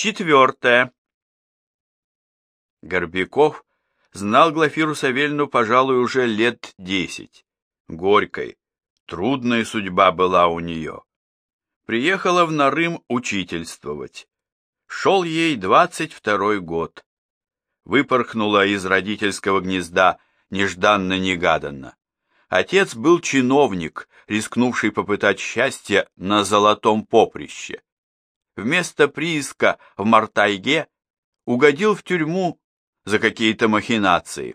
4. Горбяков знал Глафиру Савельевну, пожалуй, уже лет 10. Горькой, трудная судьба была у нее. Приехала в Нарым учительствовать. Шел ей 22 год. Выпорхнула из родительского гнезда нежданно-негаданно. Отец был чиновник, рискнувший попытать счастье на золотом поприще. Вместо прииска в Мартайге угодил в тюрьму за какие-то махинации.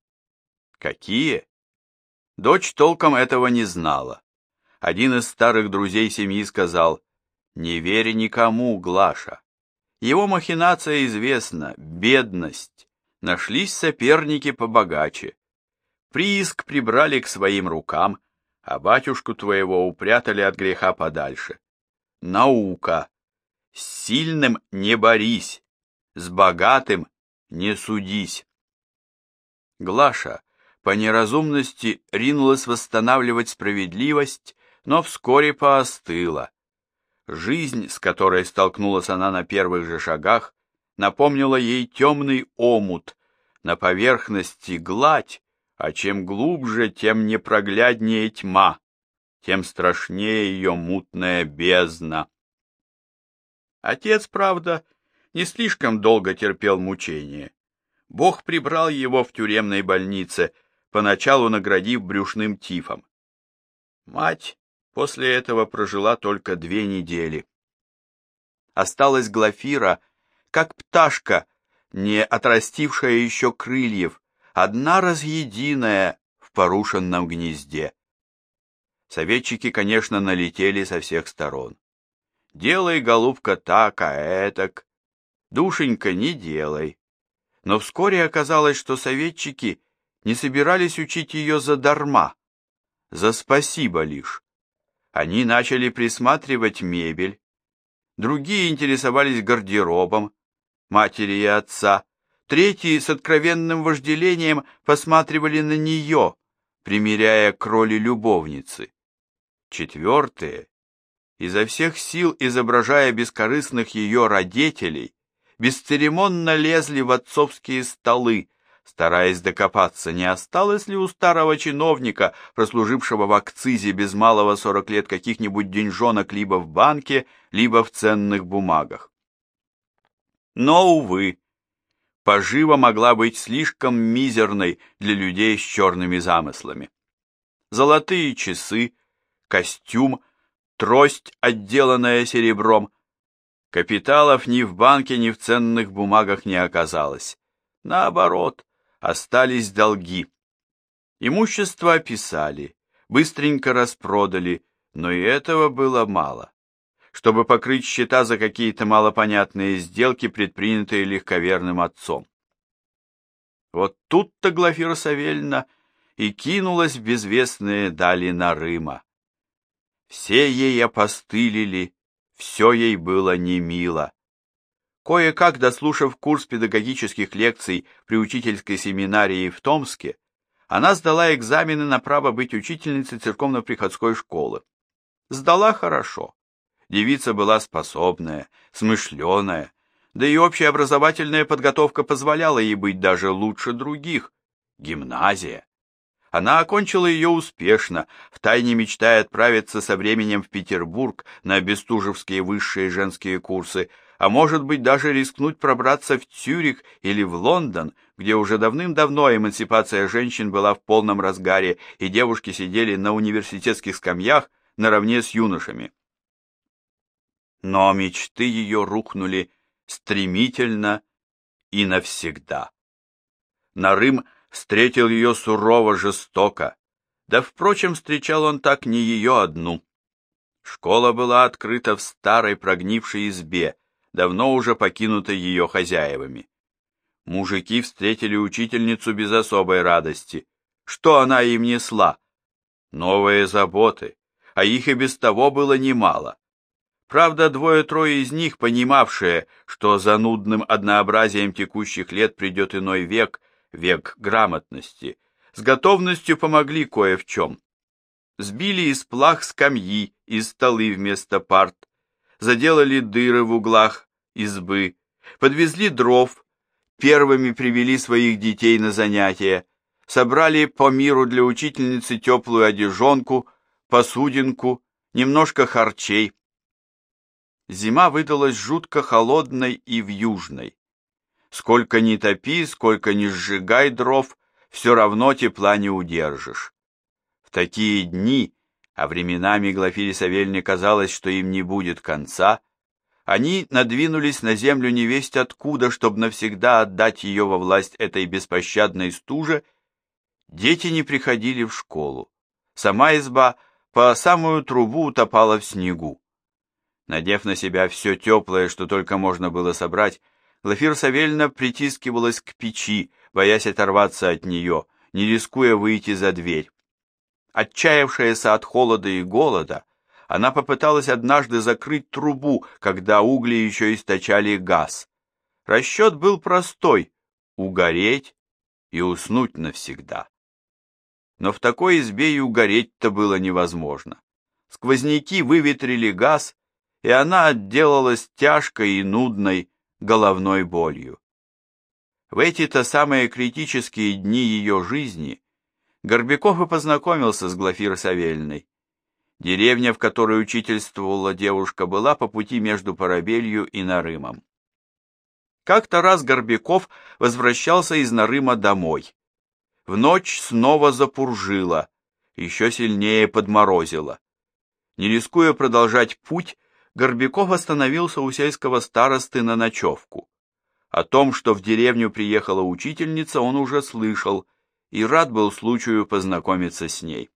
Какие? Дочь толком этого не знала. Один из старых друзей семьи сказал: «Не верь никому, Глаша. Его махинация известна, бедность. Нашлись соперники побогаче. Прииск прибрали к своим рукам, а батюшку твоего упрятали от греха подальше. Наука. С сильным не борись, с богатым не судись». Глаша по неразумности ринулась восстанавливать справедливость, но вскоре поостыла. Жизнь, с которой столкнулась она на первых же шагах, напомнила ей темный омут, на поверхности гладь, а чем глубже, тем непрогляднее тьма, тем страшнее ее мутная бездна. Отец, правда, не слишком долго терпел мучения. Бог прибрал его в тюремной больнице, поначалу наградив брюшным тифом. Мать после этого прожила только 2 недели. Осталась Глафира, как пташка, не отрастившая еще крыльев, одна разъединая в порушенном гнезде. Советчики, конечно, налетели со всех сторон. «Делай, голубка, так, а этак. Душенька, не делай». Но вскоре оказалось, что советчики не собирались учить ее задарма, за спасибо лишь. Они начали присматривать мебель, другие интересовались гардеробом матери и отца, третьи с откровенным вожделением посматривали на нее, примеряя к роли любовницы. 4, изо всех сил изображая бескорыстных ее родителей, бесцеремонно лезли в отцовские столы, стараясь докопаться, не осталось ли у старого чиновника, прослужившего в акцизе без малого 40 лет, каких-нибудь деньжонок либо в банке, либо в ценных бумагах. Но, увы, пожива могла быть слишком мизерной для людей с черными замыслами. Золотые часы, костюм, трость, отделанная серебром. Капиталов ни в банке, ни в ценных бумагах не оказалось. Наоборот, остались долги. Имущество описали, быстренько распродали, но и этого было мало, чтобы покрыть счета за какие-то малопонятные сделки, предпринятые легковерным отцом. Вот тут-то Глафира Савельевна и кинулась в безвестные дали Нарыма. Все ей опостылили, все ей было немило. Кое-как, дослушав курс педагогических лекций при учительской семинарии в Томске, она сдала экзамены на право быть учительницей церковно-приходской школы. Сдала хорошо. Девица была способная, смышленая, да и общеобразовательная подготовка позволяла ей быть даже лучше других. Гимназия. Она окончила ее успешно, втайне мечтая отправиться со временем в Петербург на бестужевские высшие женские курсы, а может быть даже рискнуть пробраться в Цюрих или в Лондон, где уже давным-давно эмансипация женщин была в полном разгаре, и девушки сидели на университетских скамьях наравне с юношами. Но мечты ее рухнули стремительно и навсегда. Нарым встретил ее сурово, жестоко, да, впрочем, встречал он так не ее одну. Школа была открыта в старой прогнившей избе, давно уже покинутой ее хозяевами. Мужики встретили учительницу без особой радости. Что она им несла? Новые заботы, а их и без того было немало. Правда, 2-3 из них, понимавшие, что за нудным однообразием текущих лет придет иной век, век грамотности, с готовностью помогли кое в чем. Сбили из плах скамьи и столы вместо парт, заделали дыры в углах избы, подвезли дров, первыми привели своих детей на занятия, собрали по миру для учительницы теплую одежонку, посудинку, немножко харчей. Зима выдалась жутко холодной и вьюжной. Сколько ни топи, сколько ни сжигай дров, все равно тепла не удержишь. В такие дни, а временами Глафире Савельне казалось, что им не будет конца, они надвинулись на землю невесть откуда, чтобы навсегда отдать ее во власть этой беспощадной стуже. Дети не приходили в школу. Сама изба по самую трубу утопала в снегу. Надев на себя все теплое, что только можно было собрать, Глафира Савельна притискивалась к печи, боясь оторваться от нее, не рискуя выйти за дверь. Отчаявшаяся от холода и голода, она попыталась однажды закрыть трубу, когда угли еще источали газ. Расчет был простой — угореть и уснуть навсегда. Но в такой избе и угореть-то было невозможно. Сквозняки выветрили газ, и она отделалась тяжкой и нудной головной болью. В эти-то самые критические дни ее жизни Горбяков и познакомился с Глафирой Савельной. Деревня, в которой учительствовала девушка, была по пути между Парабелью и Нарымом. Как-то раз Горбяков возвращался из Нарыма домой. В ночь снова запуржило, еще сильнее подморозило. Не рискуя продолжать путь, Горбяков остановился у сельского старосты на ночевку. О том, что в деревню приехала учительница, он уже слышал и рад был случаю познакомиться с ней.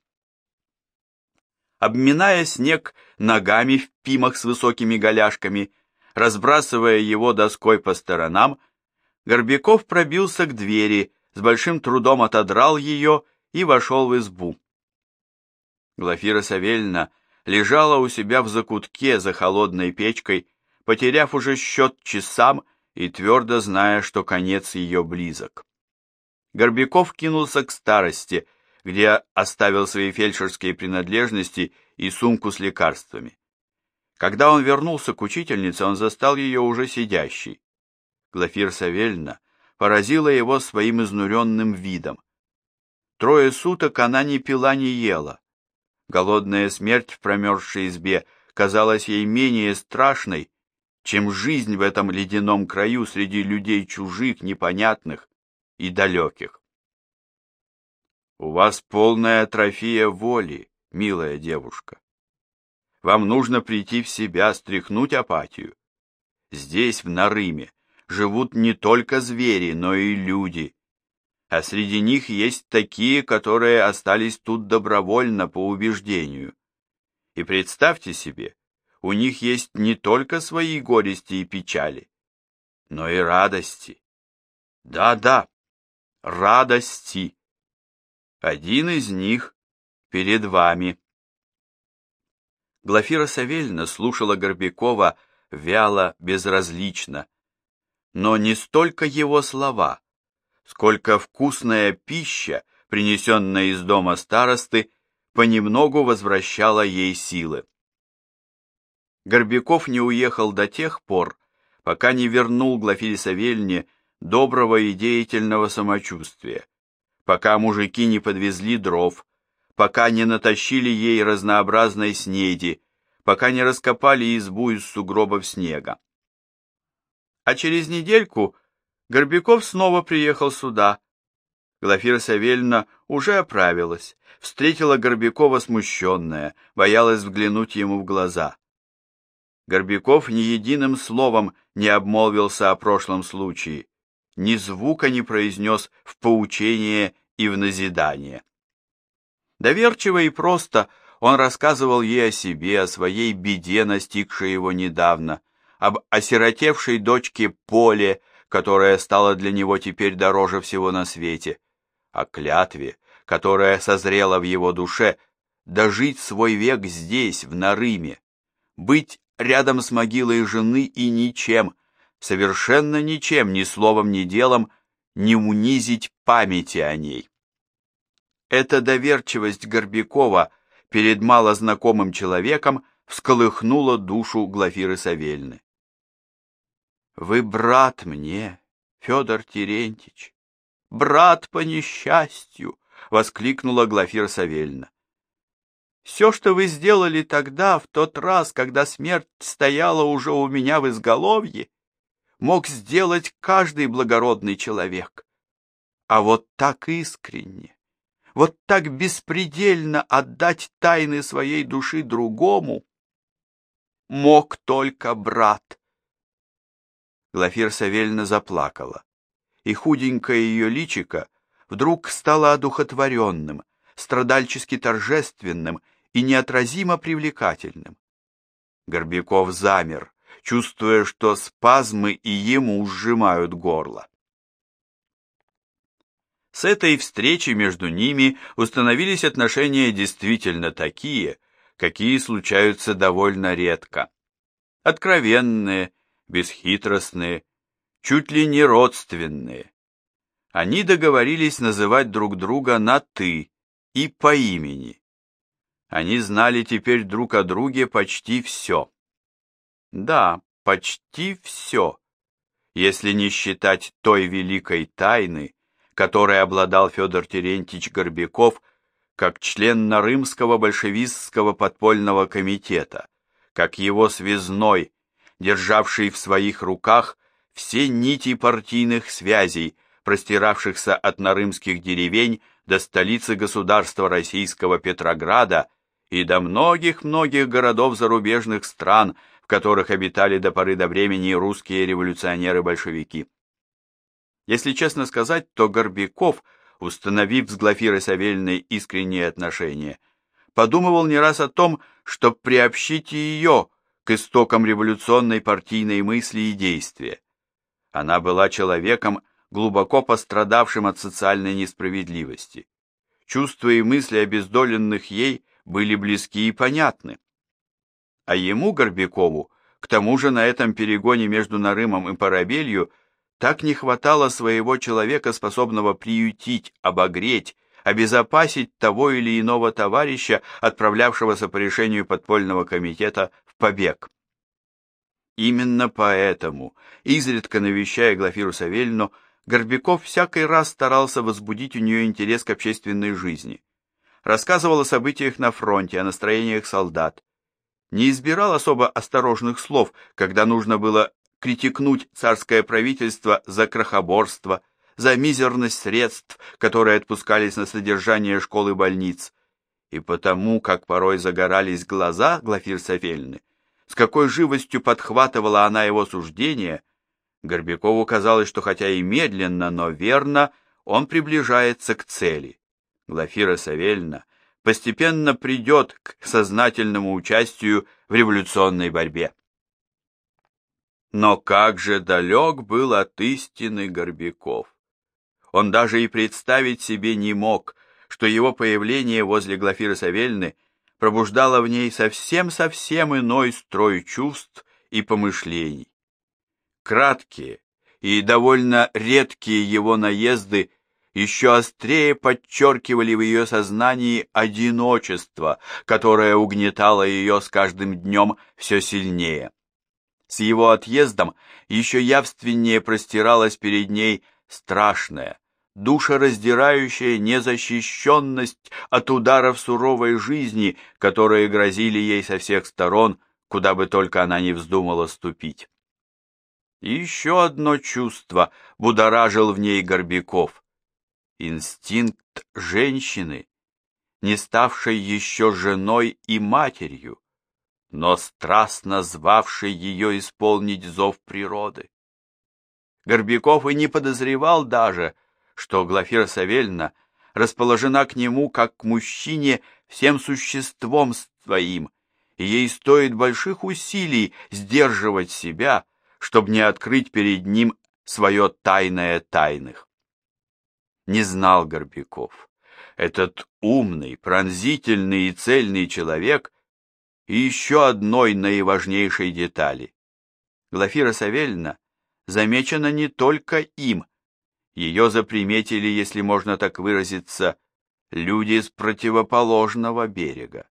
Обминая снег ногами в пимах с высокими голяшками, разбрасывая его доской по сторонам, Горбяков пробился к двери, с большим трудом отодрал ее и вошел в избу. Глафира Савельна лежала у себя в закутке за холодной печкой, потеряв уже счет часам и твердо зная, что конец ее близок. Горбяков кинулся к старости, где оставил свои фельдшерские принадлежности и сумку с лекарствами. Когда он вернулся к учительнице, он застал ее уже сидящей. Глафира Савельна поразила его своим изнуренным видом. 3 суток она не пила, не ела. Голодная смерть в промерзшей избе казалась ей менее страшной, чем жизнь в этом ледяном краю среди людей чужих, непонятных и далеких. «У вас полная атрофия воли, милая девушка. Вам нужно прийти в себя, стряхнуть апатию. Здесь, в Нарыме, живут не только звери, но и люди, а среди них есть такие, которые остались тут добровольно по убеждению. И представьте себе, у них есть не только свои горести и печали, но и радости. Да-да, радости. Один из них перед вами». Глафира Савельна слушала Горбякова вяло, безразлично, но не столько его слова, сколько вкусная пища, принесенная из дома старосты, понемногу возвращала ей силы. Горбяков не уехал до тех пор, пока не вернул Глафире Савельне доброго и деятельного самочувствия, пока мужики не подвезли дров, пока не натащили ей разнообразной снеди, пока не раскопали избу из сугробов снега. А через недельку Горбяков снова приехал сюда. Глафира Савельна уже оправилась, встретила Горбякова смущенная, боялась взглянуть ему в глаза. Горбяков ни единым словом не обмолвился о прошлом случае, ни звука не произнес в поучение и в назидание. Доверчиво и просто он рассказывал ей о себе, о своей беде, настигшей его недавно, об осиротевшей дочке Поле, которая стала для него теперь дороже всего на свете, о клятве, которая созрела в его душе, дожить свой век здесь, в Нарыме, быть рядом с могилой жены и ничем, совершенно ничем, ни словом, ни делом, не унизить памяти о ней. Эта доверчивость Горбякова перед малознакомым человеком всколыхнула душу Глафиры Савельны. Вы брат мне, Федор Терентьич, брат по несчастью, воскликнула Глафира Савельевна. Все, что вы сделали тогда, в тот раз, когда смерть стояла уже у меня в изголовье, мог сделать каждый благородный человек. А вот так искренне, вот так беспредельно отдать тайны своей души другому мог только брат. Глафира Савельевна заплакала, и худенькое ее личико вдруг стало одухотворенным, страдальчески торжественным и неотразимо привлекательным. Горбяков замер, чувствуя, что спазмы и ему сжимают горло. С этой встречи между ними установились отношения действительно такие, какие случаются довольно редко. Откровенные, бесхитростные, чуть ли не родственные. Они договорились называть друг друга на «ты» и по имени. Они знали теперь друг о друге почти все. Да, почти все, если не считать той великой тайны, которой обладал Федор Терентьевич Горбяков как член Нарымского большевистского подпольного комитета, как его связной, державший в своих руках все нити партийных связей, простиравшихся от нарымских деревень до столицы государства российского Петрограда и до многих-многих городов зарубежных стран, в которых обитали до поры до времени русские революционеры-большевики. Если честно сказать, то Горбяков, установив с Глафирой Савельевной искренние отношения, подумывал не раз о том, чтобы приобщить ее к истокам революционной партийной мысли и действия. Она была человеком, глубоко пострадавшим от социальной несправедливости. Чувства и мысли обездоленных ей были близки и понятны. А ему, Горбякову, к тому же на этом перегоне между Нарымом и Парабелью, так не хватало своего человека, способного приютить, обогреть, обезопасить того или иного товарища, отправлявшегося по решению подпольного комитета в побег. Именно поэтому, изредка навещая Глафиру Савельевну, Горбяков всякий раз старался возбудить у нее интерес к общественной жизни. Рассказывал о событиях на фронте, о настроениях солдат. Не избирал особо осторожных слов, когда нужно было критикнуть царское правительство за крохоборство, за мизерность средств, которые отпускались на содержание школ и больниц. И потому, как порой загорались глаза Глафиры Савельевны, с какой живостью подхватывала она его суждения, Горбякову казалось, что хотя и медленно, но верно, он приближается к цели. Глафира Савельевна постепенно придет к сознательному участию в революционной борьбе. Но как же далек был от истины Горбяков! Он даже и представить себе не мог, что его появление возле Глафиры Савельевны пробуждало в ней совсем иной строй чувств и помышлений. Краткие и довольно редкие его наезды еще острее подчеркивали в ее сознании одиночество, которое угнетало ее с каждым днем все сильнее. С его отъездом еще явственнее простиралась перед ней страшная, душераздирающая незащищенность от ударов суровой жизни, которые грозили ей со всех сторон, куда бы только она ни вздумала ступить. И еще одно чувство будоражил в ней Горбяков. Инстинкт женщины, не ставшей еще женой и матерью, но страстно звавшей ее исполнить зов природы. Горбяков и не подозревал даже, что Глафира Савельевна расположена к нему как к мужчине всем существом своим, и ей стоит больших усилий сдерживать себя, чтобы не открыть перед ним свое тайное тайных. Не знал Горбяков, этот умный, пронзительный и цельный человек, и еще одной наиважнейшей детали. Глафира Савельевна замечена не только им, ее заприметили, если можно так выразиться, люди с противоположного берега.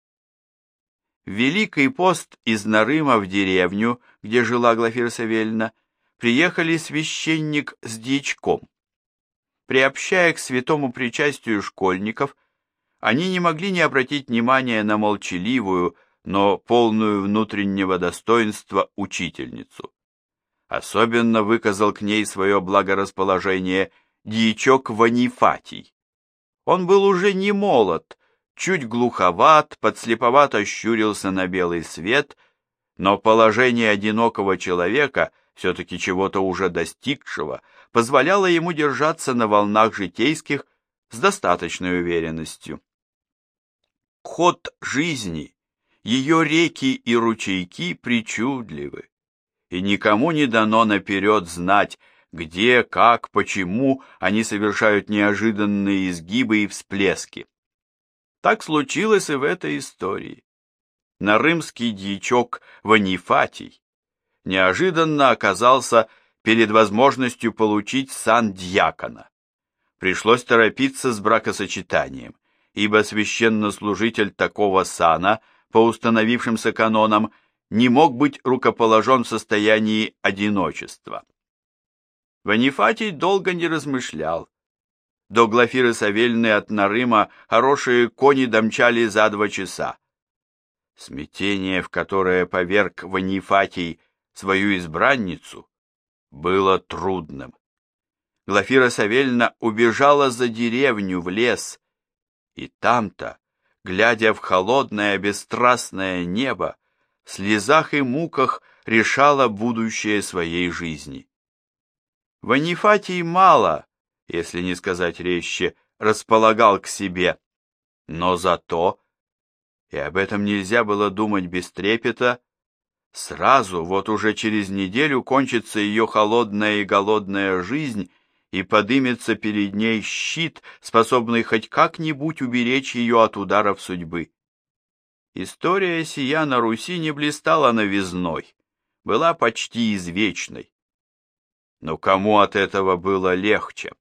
В Великий пост из Нарыма в деревню, где жила Глафира Савельевна, приехали священник с дьячком. Приобщая к святому причастию школьников, они не могли не обратить внимания на молчаливую, но полную внутреннего достоинства учительницу. Особенно выказал к ней свое благорасположение дьячок Ванифатий. Он был уже не молод, чуть глуховат, подслеповато щурился на белый свет, но положение одинокого человека, все-таки чего-то уже достигшего, позволяло ему держаться на волнах житейских с достаточной уверенностью. Ход жизни, ее реки и ручейки причудливы, и никому не дано наперед знать, где, как, почему они совершают неожиданные изгибы и всплески. Так случилось и в этой истории. Нарымский дьячок Ванифатий неожиданно оказался перед возможностью получить сан дьякона. Пришлось торопиться с бракосочетанием, ибо священнослужитель такого сана, по установившимся канонам, не мог быть рукоположен в состоянии одиночества. Ванифатий долго не размышлял. До Глафиры Савельны от Нарыма хорошие кони домчали за 2 часа. Смятение, в которое поверг Ванифатий свою избранницу, было трудным. Глафира Савельна убежала за деревню в лес, и там-то, глядя в холодное бесстрастное небо, в слезах и муках решала будущее своей жизни. Ванифатий мало, если не сказать резче, располагал к себе, но зато, и об этом нельзя было думать без трепета, сразу, вот уже через неделю, кончится ее холодная и голодная жизнь, и подымется перед ней щит, способный хоть как-нибудь уберечь ее от ударов судьбы. История сия на Руси не блистала новизной, была почти извечной. Но кому от этого было легче?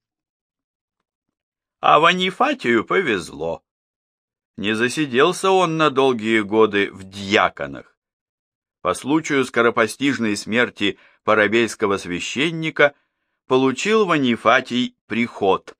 А Ванифатию повезло. Не засиделся он на долгие годы в дьяконах. По случаю скоропостижной смерти парабельского священника получил Ванифатий приход.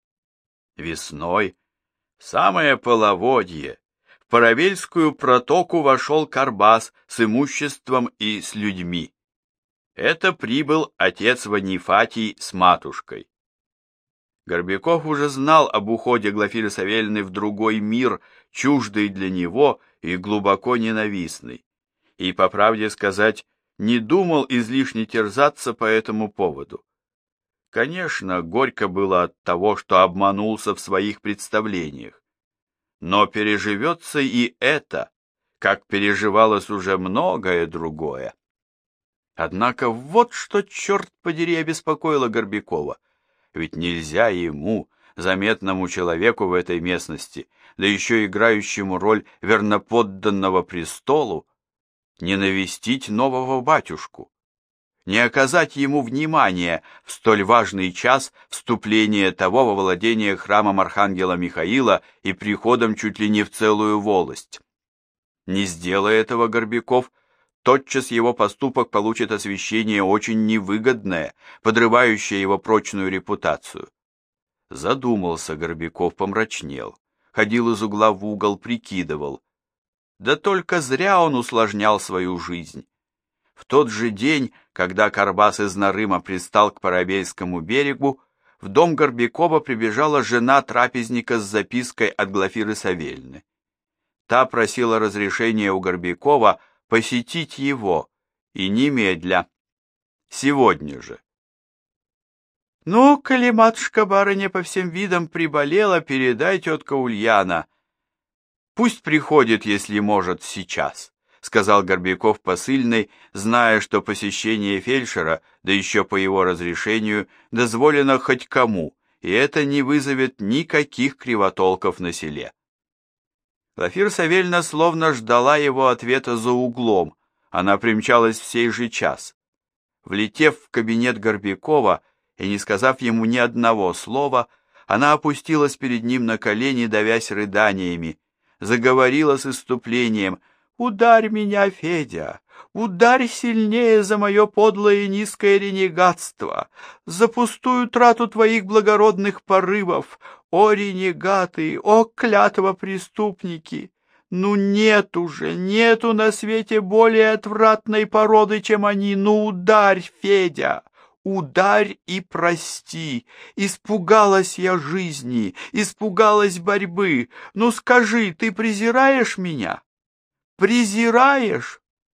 Весной, самое половодье, в Парабельскую протоку вошел Карбас с имуществом и с людьми. Это прибыл отец Ванифатий с матушкой. Горбяков уже знал об уходе Глафиры Савельны в другой мир, чуждый для него и глубоко ненавистный, и, по правде сказать, не думал излишне терзаться по этому поводу. Конечно, горько было от того, что обманулся в своих представлениях, но переживется и это, как переживалось уже многое другое. Однако вот что, черт подери, обеспокоило Горбякова. Ведь нельзя ему, заметному человеку в этой местности, да еще играющему роль верноподданного престолу, не навестить нового батюшку, не оказать ему внимания в столь важный час вступления того во владение храмом архангела Михаила и приходом чуть ли не в целую волость. Не сделая этого Горбяков, тотчас его поступок получит освещение очень невыгодное, подрывающее его прочную репутацию. Задумался Горбяков, помрачнел, ходил из угла в угол, прикидывал. Да только зря он усложнял свою жизнь. В тот же день, когда Карбас из Нарыма пристал к Парабельскому берегу, в дом Горбякова прибежала жена трапезника с запиской от Глафиры Савельны. Та просила разрешения у Горбякова посетить его, и немедля, сегодня же. «Ну, коли матушка-барыня по всем видам приболела, передай, тетка Ульяна. Пусть приходит, если может, сейчас», — сказал Горбяков посыльной, зная, что посещение фельдшера, да еще по его разрешению, дозволено хоть кому, и это не вызовет никаких кривотолков на селе. Глафира Савельна словно ждала его ответа за углом, она примчалась в сей же час. Влетев в кабинет Горбякова и не сказав ему ни одного слова, она опустилась перед ним на колени, давясь рыданиями, заговорила с исступлением: «Ударь меня, Федя! Ударь сильнее за мое подлое и низкое ренегатство, за пустую трату твоих благородных порывов, о ренегаты, о клятва преступники! Ну нету на свете более отвратной породы, чем они. Ну ударь, Федя, ударь и прости. Испугалась я жизни, испугалась борьбы. Ну скажи, ты презираешь меня? Презираешь?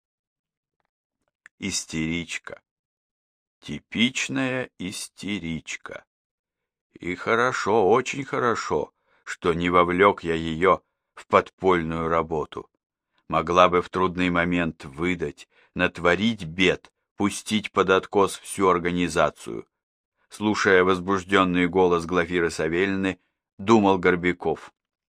Истеричка. Типичная истеричка. И хорошо, очень хорошо, что не вовлек я ее в подпольную работу. Могла бы в трудный момент выдать, натворить бед, пустить под откос всю организацию. Слушая возбужденный голос Глафиры Савельны, думал Горбяков.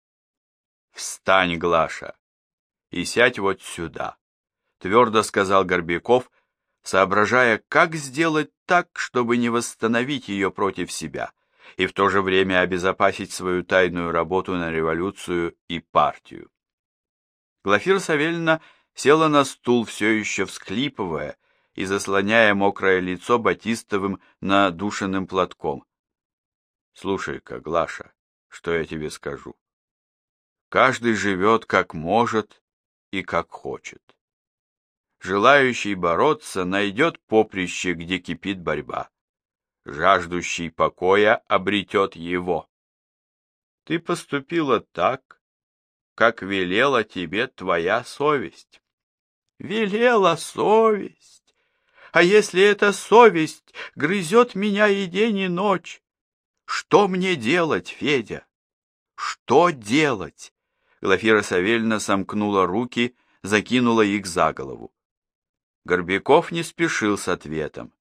«Встань, Глаша, и сядь вот сюда», — твердо сказал Горбяков, соображая, как сделать так, чтобы не восстановить ее против себя и в то же время обезопасить свою тайную работу на революцию и партию. Глафира Савельевна села на стул, все еще всхлипывая и заслоняя мокрое лицо батистовым надушенным платком. «Слушай-ка, Глаша, что я тебе скажу? Каждый живет как может и как хочет. Желающий бороться найдет поприще, где кипит борьба. Жаждущий покоя обретет его. Ты поступила так, как велела тебе твоя совесть». «Велела совесть? А если эта совесть грызет меня и день, и ночь? Что мне делать, Федя? Что делать?» Глафира Савельевна сомкнула руки, закинула их за голову. Горбяков не спешил с ответом.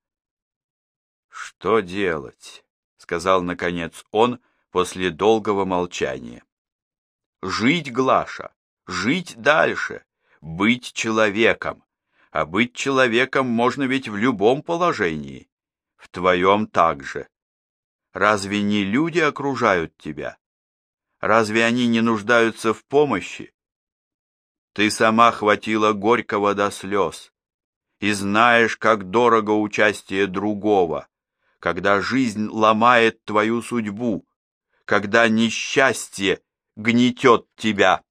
«Что делать?» — сказал, наконец, он после долгого молчания. «Жить, Глаша, жить дальше, быть человеком. А быть человеком можно ведь в любом положении. В твоем также. Разве не люди окружают тебя? Разве они не нуждаются в помощи? Ты сама хватила Горького до слез. И знаешь, как дорого участие другого, когда жизнь ломает твою судьбу, когда несчастье гнетет тебя».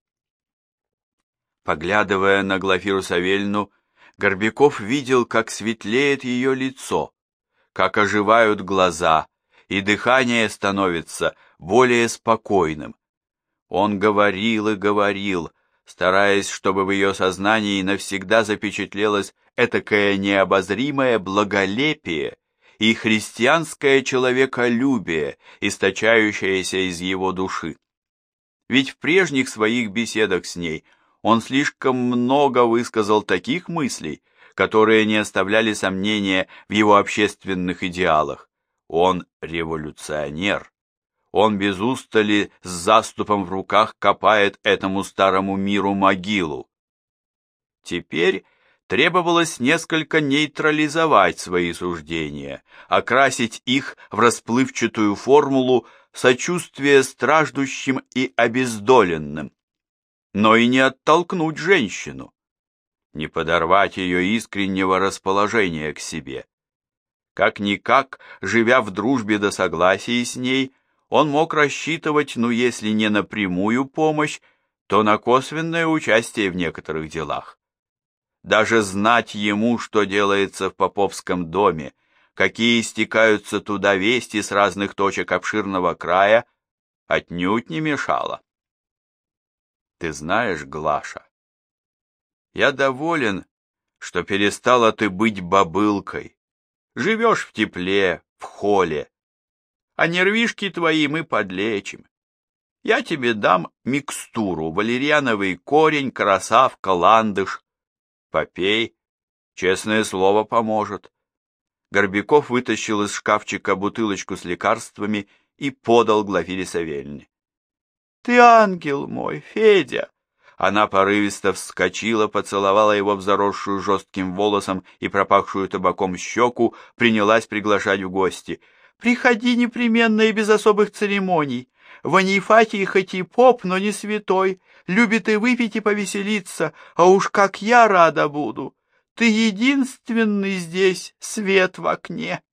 Поглядывая на Глафиру Савельевну, Горбяков видел, как светлеет ее лицо, как оживают глаза, и дыхание становится более спокойным. Он говорил и говорил, стараясь, чтобы в ее сознании навсегда запечатлелось этакое необозримое благолепие и христианское человеколюбие, источающееся из его души. Ведь в прежних своих беседах с ней он слишком много высказал таких мыслей, которые не оставляли сомнения в его общественных идеалах. Он революционер. Он без устали с заступом в руках копает этому старому миру могилу. Теперь требовалось несколько нейтрализовать свои суждения, окрасить их в расплывчатую формулу сочувствия страждущим и обездоленным, но и не оттолкнуть женщину, не подорвать ее искреннего расположения к себе. Как-никак, живя в дружбе да согласии с ней, он мог рассчитывать, ну если не на прямую помощь, то на косвенное участие в некоторых делах. Даже знать ему, что делается в Поповском доме, какие стекаются туда вести с разных точек обширного края, отнюдь не мешало. Ты знаешь, Глаша, я доволен, что перестала ты быть бабылкой. Живешь в тепле, в холе, а нервишки твои мы подлечим. Я тебе дам микстуру, валерьяновый корень, красавка, ландыш. Попей, честное слово, поможет. Горбяков вытащил из шкафчика бутылочку с лекарствами и подал Глафире Савельевне. «Ты ангел мой, Федя!» Она порывисто вскочила, поцеловала его в заросшую жестким волосом и пропахшую табаком щеку, принялась приглашать в гости. «Приходи непременно и без особых церемоний. Ванифатий хоть и поп, но не святой, любит и выпить, и повеселиться, а уж как я рада буду. Ты единственный здесь свет в окне.